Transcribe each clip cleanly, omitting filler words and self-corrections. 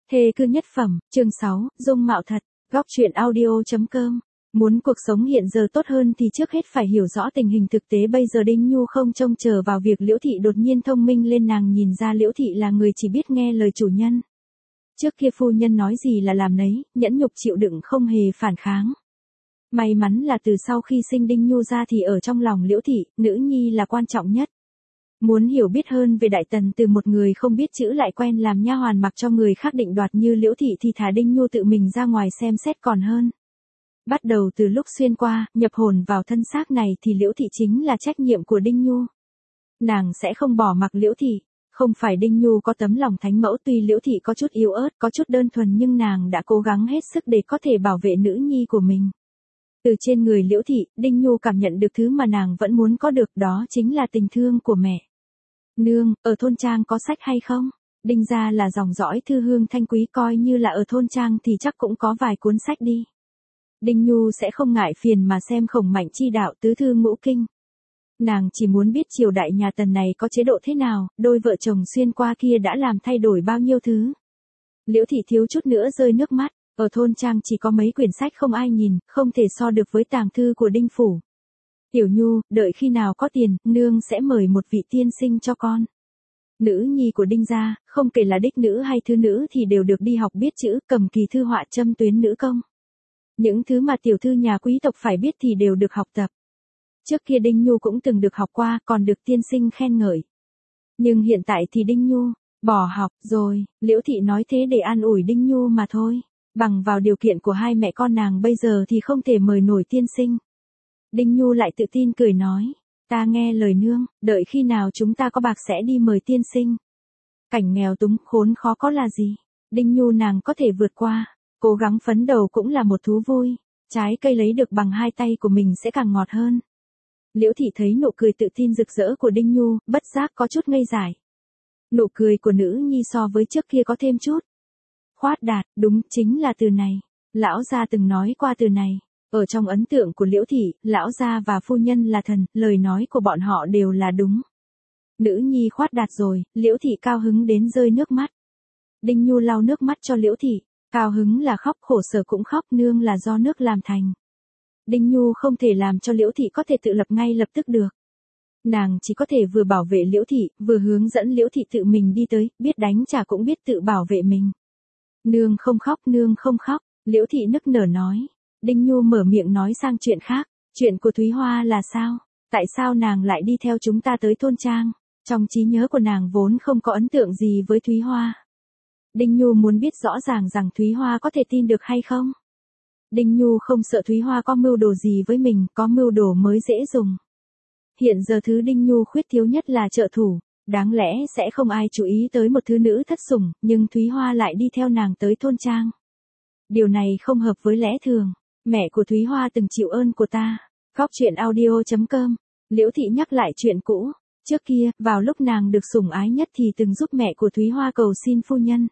Thê cư nhất phẩm, chương 6, dung mạo thật, góc truyện audio.com. Muốn cuộc sống hiện giờ tốt hơn thì trước hết phải hiểu rõ tình hình thực tế bây giờ. Đinh Nhu không trông chờ vào việc Liễu Thị đột nhiên thông minh lên, nàng nhìn ra Liễu Thị là người chỉ biết nghe lời chủ nhân. Trước kia phu nhân nói gì là làm nấy, nhẫn nhục chịu đựng không hề phản kháng. May mắn là từ sau khi sinh Đinh Nhu ra thì ở trong lòng Liễu Thị, nữ nhi là quan trọng nhất. Muốn hiểu biết hơn về Đại Tần từ một người không biết chữ lại quen làm nha hoàn mặc cho người khác định đoạt như Liễu Thị thì thà Đinh Nhu tự mình ra ngoài xem xét còn hơn. Bắt đầu từ lúc xuyên qua, nhập hồn vào thân xác này thì Liễu Thị chính là trách nhiệm của Đinh Nhu. Nàng sẽ không bỏ mặc Liễu Thị. Không phải Đinh Nhu có tấm lòng thánh mẫu, tuy Liễu Thị có chút yếu ớt, có chút đơn thuần nhưng nàng đã cố gắng hết sức để có thể bảo vệ nữ nhi của mình. Từ trên người Liễu Thị, Đinh Nhu cảm nhận được thứ mà nàng vẫn muốn có được, đó chính là tình thương của mẹ. Nương, ở thôn trang có sách hay không? Đinh gia là dòng dõi thư hương thanh quý, coi như là ở thôn trang thì chắc cũng có vài cuốn sách đi. Đinh Nhu sẽ không ngại phiền mà xem Khổng Mạnh chi đạo, tứ thư ngũ kinh. Nàng chỉ muốn biết triều đại nhà Tần này có chế độ thế nào, đôi vợ chồng xuyên qua kia đã làm thay đổi bao nhiêu thứ. Liễu Thị thiếu chút nữa rơi nước mắt, ở thôn trang chỉ có mấy quyển sách không ai nhìn, không thể so được với tàng thư của Đinh phủ. Tiểu Nhu, đợi khi nào có tiền, nương sẽ mời một vị tiên sinh cho con. Nữ nhi của Đinh gia, không kể là đích nữ hay thứ nữ thì đều được đi học biết chữ, cầm kỳ thư họa, châm tuyến nữ công. Những thứ mà tiểu thư nhà quý tộc phải biết thì đều được học tập. Trước kia Đinh Nhu cũng từng được học qua, còn được tiên sinh khen ngợi. Nhưng hiện tại thì Đinh Nhu bỏ học rồi. Liễu Thị nói thế để an ủi Đinh Nhu mà thôi. Bằng vào điều kiện của hai mẹ con nàng bây giờ thì không thể mời nổi tiên sinh. Đinh Nhu lại tự tin cười nói, ta nghe lời nương, đợi khi nào chúng ta có bạc sẽ đi mời tiên sinh. Cảnh nghèo túng khốn khó có là gì, Đinh Nhu nàng có thể vượt qua, cố gắng phấn đấu cũng là một thú vui, trái cây lấy được bằng hai tay của mình sẽ càng ngọt hơn. Liễu Thị thấy nụ cười tự tin rực rỡ của Đinh Nhu, bất giác có chút ngây dại. Nụ cười của nữ nhi so với trước kia có thêm chút khoát đạt, đúng chính là từ này, lão gia từng nói qua từ này. Ở trong ấn tượng của Liễu Thị, lão gia và phu nhân là thần, lời nói của bọn họ đều là đúng. Nữ nhi khoát đạt rồi, Liễu Thị cao hứng đến rơi nước mắt. Đinh Nhu lau nước mắt cho Liễu Thị, cao hứng là khóc, khổ sở cũng khóc, nương là do nước làm thành. Đinh Nhu không thể làm cho Liễu Thị có thể tự lập ngay lập tức được. Nàng chỉ có thể vừa bảo vệ Liễu Thị, vừa hướng dẫn Liễu Thị tự mình đi tới, biết đánh trả cũng biết tự bảo vệ mình. Nương không khóc, nương không khóc, Liễu Thị nức nở nói. Đinh Nhu mở miệng nói sang chuyện khác, chuyện của Thúy Hoa là sao? Tại sao nàng lại đi theo chúng ta tới thôn trang? Trong trí nhớ của nàng vốn không có ấn tượng gì với Thúy Hoa. Đinh Nhu muốn biết rõ ràng rằng Thúy Hoa có thể tin được hay không? Đinh Nhu không sợ Thúy Hoa có mưu đồ gì với mình, có mưu đồ mới dễ dùng. Hiện giờ thứ Đinh Nhu khuyết thiếu nhất là trợ thủ, đáng lẽ sẽ không ai chú ý tới một thứ nữ thất sủng, nhưng Thúy Hoa lại đi theo nàng tới thôn trang. Điều này không hợp với lẽ thường. Mẹ của Thúy Hoa từng chịu ơn của ta. Góc truyện audio.com. Liễu Thị nhắc lại chuyện cũ. Trước kia, vào lúc nàng được sủng ái nhất thì từng giúp mẹ của Thúy Hoa cầu xin phu nhân.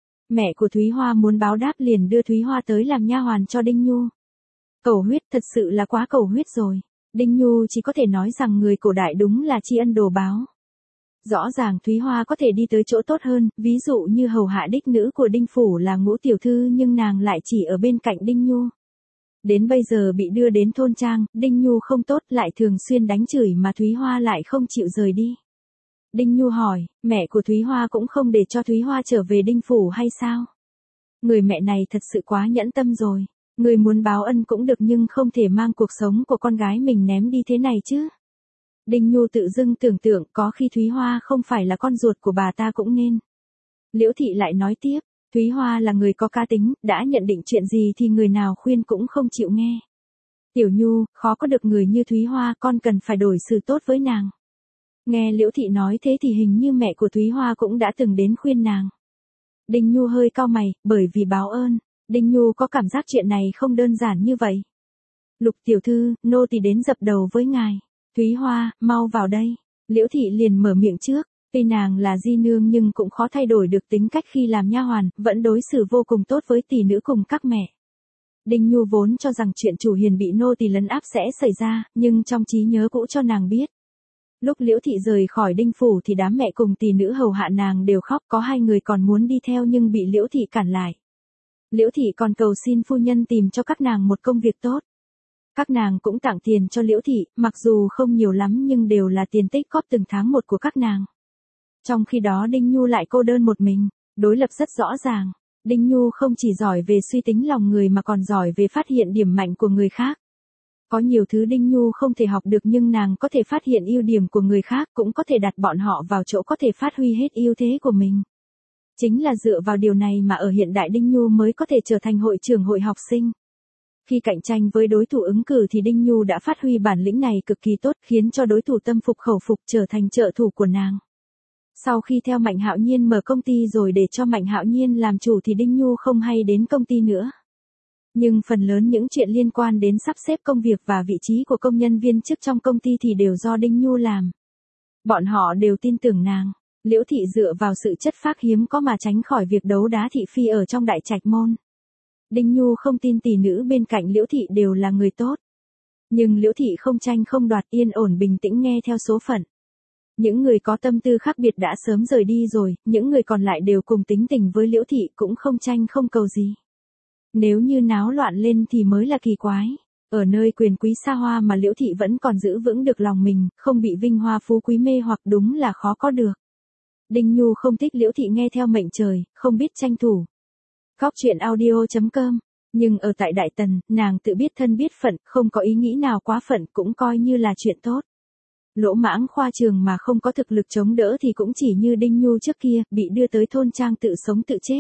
Mẹ của Thúy Hoa muốn báo đáp liền đưa Thúy Hoa tới làm nha hoàn cho Đinh Nhu. Cầu huyết, thật sự là quá cầu huyết rồi. Đinh Nhu chỉ có thể nói rằng người cổ đại đúng là tri ân đồ báo. Rõ ràng Thúy Hoa có thể đi tới chỗ tốt hơn, ví dụ như hầu hạ đích nữ của Đinh phủ là Ngũ tiểu thư, nhưng nàng lại chỉ ở bên cạnh Đinh Nhu. Đến bây giờ bị đưa đến thôn trang, Đinh Nhu không tốt, lại thường xuyên đánh chửi mà Thúy Hoa lại không chịu rời đi. Đinh Nhu hỏi, mẹ của Thúy Hoa cũng không để cho Thúy Hoa trở về Đinh phủ hay sao? Người mẹ này thật sự quá nhẫn tâm rồi. Người muốn báo ân cũng được nhưng không thể mang cuộc sống của con gái mình ném đi thế này chứ. Đinh Nhu tự dưng tưởng tượng có khi Thúy Hoa không phải là con ruột của bà ta cũng nên. Liễu Thị lại nói tiếp. Thúy Hoa là người có cá tính, đã nhận định chuyện gì thì người nào khuyên cũng không chịu nghe. Tiểu Nhu, khó có được người như Thúy Hoa, con cần phải đổi xử tốt với nàng. Nghe Liễu Thị nói thế thì hình như mẹ của Thúy Hoa cũng đã từng đến khuyên nàng. Đinh Nhu hơi cau mày, bởi vì báo ơn. Đinh Nhu có cảm giác chuyện này không đơn giản như vậy. Lục tiểu thư, nô tỳ đến dập đầu với ngài. Thúy Hoa, mau vào đây. Liễu Thị liền mở miệng trước. Tuy nàng là di nương nhưng cũng khó thay đổi được tính cách khi làm nha hoàn, vẫn đối xử vô cùng tốt với tỷ nữ cùng các mẹ. Đinh Nhu vốn cho rằng chuyện chủ hiền bị nô tỳ lấn áp sẽ xảy ra, nhưng trong trí nhớ cũ cho nàng biết. Lúc Liễu Thị rời khỏi Đinh Phủ thì đám mẹ cùng tỷ nữ hầu hạ nàng đều khóc, có 2 người còn muốn đi theo nhưng bị Liễu Thị cản lại. Liễu Thị còn cầu xin phu nhân tìm cho các nàng một công việc tốt. Các nàng cũng tặng tiền cho Liễu Thị, mặc dù không nhiều lắm nhưng đều là tiền tích cóp từng tháng một của các nàng. Trong khi đó Đinh Nhu lại cô đơn một mình, đối lập rất rõ ràng. Đinh Nhu không chỉ giỏi về suy tính lòng người mà còn giỏi về phát hiện điểm mạnh của người khác. Có nhiều thứ Đinh Nhu không thể học được nhưng nàng có thể phát hiện ưu điểm của người khác, cũng có thể đặt bọn họ vào chỗ có thể phát huy hết ưu thế của mình. Chính là dựa vào điều này mà ở hiện đại Đinh Nhu mới có thể trở thành hội trưởng hội học sinh. Khi cạnh tranh với đối thủ ứng cử thì Đinh Nhu đã phát huy bản lĩnh này cực kỳ tốt, khiến cho đối thủ tâm phục khẩu phục, trở thành trợ thủ của nàng. Sau khi theo Mạnh Hạo Nhiên mở công ty rồi để cho Mạnh Hạo Nhiên làm chủ thì Đinh Nhu không hay đến công ty nữa. Nhưng phần lớn những chuyện liên quan đến sắp xếp công việc và vị trí của công nhân viên chức trong công ty thì đều do Đinh Nhu làm. Bọn họ đều tin tưởng nàng. Liễu Thị dựa vào sự chất phác hiếm có mà tránh khỏi việc đấu đá thị phi ở trong đại trạch môn. Đinh Nhu không tin tỷ nữ bên cạnh Liễu Thị đều là người tốt. Nhưng Liễu Thị không tranh không đoạt, yên ổn bình tĩnh nghe theo số phận. Những người có tâm tư khác biệt đã sớm rời đi rồi, những người còn lại đều cùng tính tình với Liễu Thị, cũng không tranh không cầu gì. Nếu như náo loạn lên thì mới là kỳ quái. Ở nơi quyền quý xa hoa mà Liễu Thị vẫn còn giữ vững được lòng mình, không bị vinh hoa phú quý mê hoặc, đúng là khó có được. Đinh Nhu không thích Liễu Thị nghe theo mệnh trời, không biết tranh thủ. Góc truyện audio.com. Nhưng ở tại Đại Tần, nàng tự biết thân biết phận, không có ý nghĩ nào quá phận, cũng coi như là chuyện tốt. Lỗ mãng khoa trường mà không có thực lực chống đỡ thì cũng chỉ như Đinh Nhu trước kia, bị đưa tới thôn trang tự sống tự chết.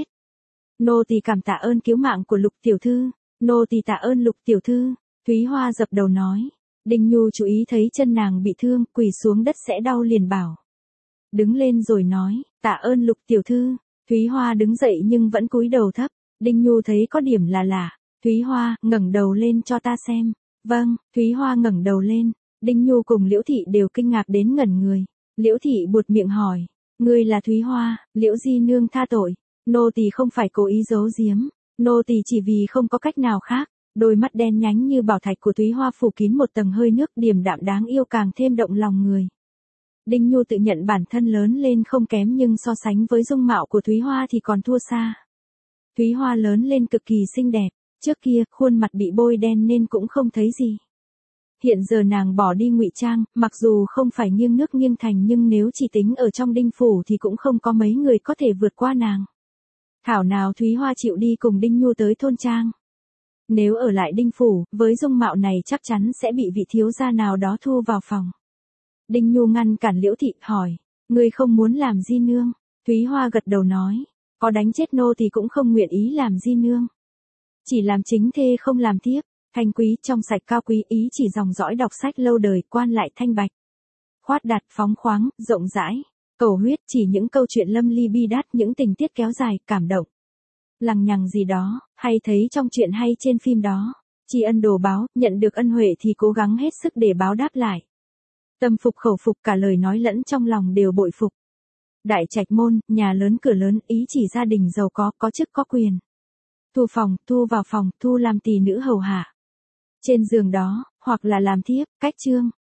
Nô tỳ cảm tạ ơn cứu mạng của Lục tiểu thư. Nô tỳ tạ ơn Lục tiểu thư. Thúy Hoa dập đầu nói. Đinh Nhu chú ý thấy chân nàng bị thương, quỳ xuống đất sẽ đau liền bảo. Đứng lên rồi nói, tạ ơn Lục tiểu thư. Thúy Hoa đứng dậy nhưng vẫn cúi đầu thấp. Đinh Nhu thấy có điểm là lạ. Thúy Hoa, ngẩng đầu lên cho ta xem. Vâng, Thúy Hoa ngẩng đầu lên. Đinh Nhu cùng Liễu Thị đều kinh ngạc đến ngẩn người. Liễu Thị buột miệng hỏi. Ngươi là Thúy Hoa, Liễu di nương tha tội. Nô tỳ không phải cố ý giấu giếm. Nô tỳ chỉ vì không có cách nào khác. Đôi mắt đen nhánh như bảo thạch của Thúy Hoa phủ kín một tầng hơi nước, điềm đạm đáng yêu càng thêm động lòng người. Đinh Nhu tự nhận bản thân lớn lên không kém nhưng so sánh với dung mạo của Thúy Hoa thì còn thua xa. Thúy Hoa lớn lên cực kỳ xinh đẹp, trước kia khuôn mặt bị bôi đen nên cũng không thấy gì. Hiện giờ nàng bỏ đi ngụy trang, mặc dù không phải nghiêng nước nghiêng thành nhưng nếu chỉ tính ở trong Đinh phủ thì cũng không có mấy người có thể vượt qua nàng. Thảo nào Thúy Hoa chịu đi cùng Đinh Nhu tới thôn trang. Nếu ở lại Đinh phủ, với dung mạo này chắc chắn sẽ bị vị thiếu gia nào đó thu vào phòng. Đinh Nhu ngăn cản Liễu Thị, hỏi, ngươi không muốn làm di nương? Thúy Hoa gật đầu nói, có đánh chết nô thì cũng không nguyện ý làm di nương. Chỉ làm chính thê không làm thiếp, thanh quý trong sạch cao quý, ý chỉ dòng dõi đọc sách lâu đời, quan lại thanh bạch. Khoát đạt phóng khoáng, rộng rãi, cầu huyết, chỉ những câu chuyện lâm ly bi đát, những tình tiết kéo dài, cảm động. Lằng nhằng gì đó, hay thấy trong chuyện hay trên phim đó. Tri ân đồ báo, nhận được ân huệ thì cố gắng hết sức để báo đáp lại. Tâm phục khẩu phục, cả lời nói lẫn trong lòng đều bội phục. Đại trạch môn, nhà lớn cửa lớn, ý chỉ gia đình giàu có chức có quyền. Thu phòng, thu vào phòng, thu làm tỳ nữ hầu hạ. Trên giường đó, hoặc là làm thiếp, cách chương.